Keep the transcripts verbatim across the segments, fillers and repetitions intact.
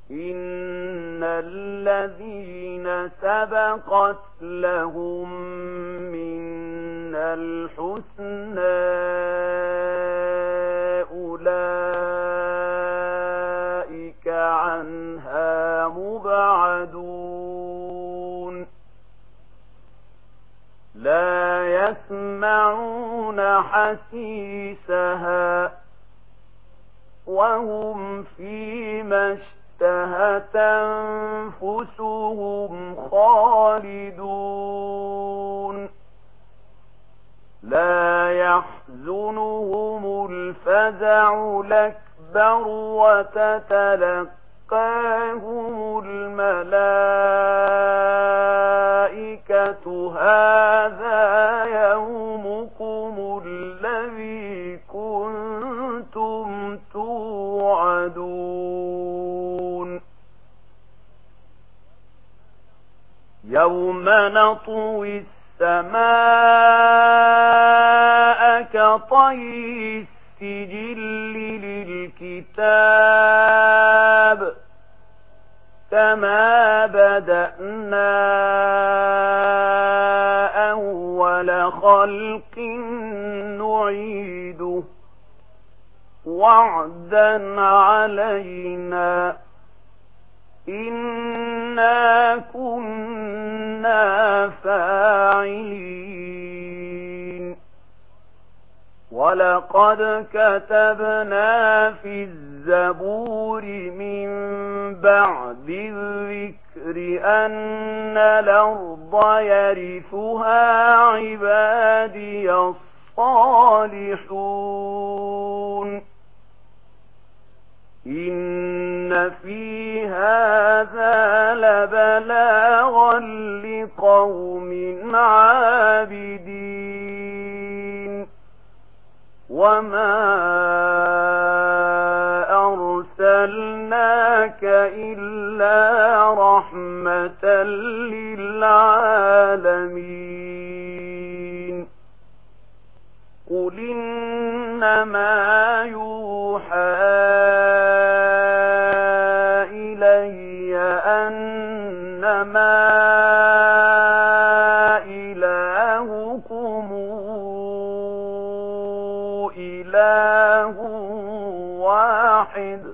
إن الذين سبقت لهم من الحسنى أولئك عنها مبعدون لا يسمعون حسيسها وهم فيما اشتهت أنفسهم خالدون لا يحزنهم الفزع الأكبر وتتلقاهم الملائكة هذا يومكم الذي كنتم توعدون يوم نطوي السماء كطي السجل للكتاب كما بدأنا أول خلق نعيده وعدا علينا إنا كنا فاعلين ولقد كتبنا في الزبور من بعد الذكر أن الأرض يرثها عبادي الصالحون إن في هذا لبلاغا لقوم عابدين وما أرسلناك إلا رحمة للعالمين قل إنما يوحى إلي أنما إلهكم إله واحد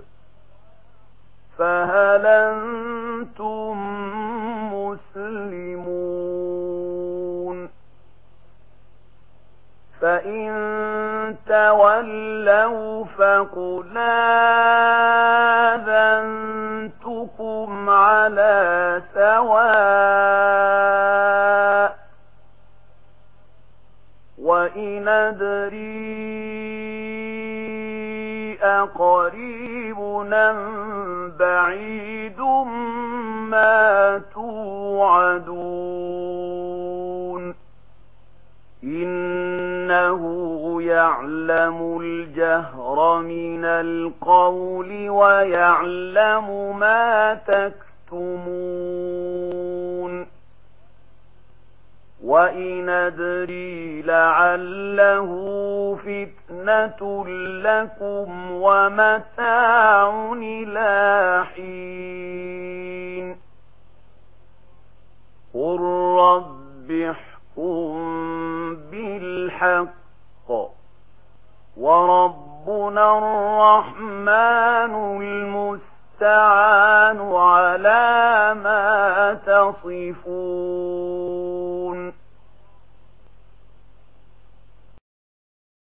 فهل أنتم مسلمون فإن تولوا فقل آذنتكم على سواء وإن أدري أقريب أم بعيد ما توعدون إنه يعلم الجهر من القول ويعلم ما تكتمون وإن أدري لعله فتنة لكم ومتاع إلى حين قل رب احكم بالحق وربنا الرحمن المستعان على ما تصفون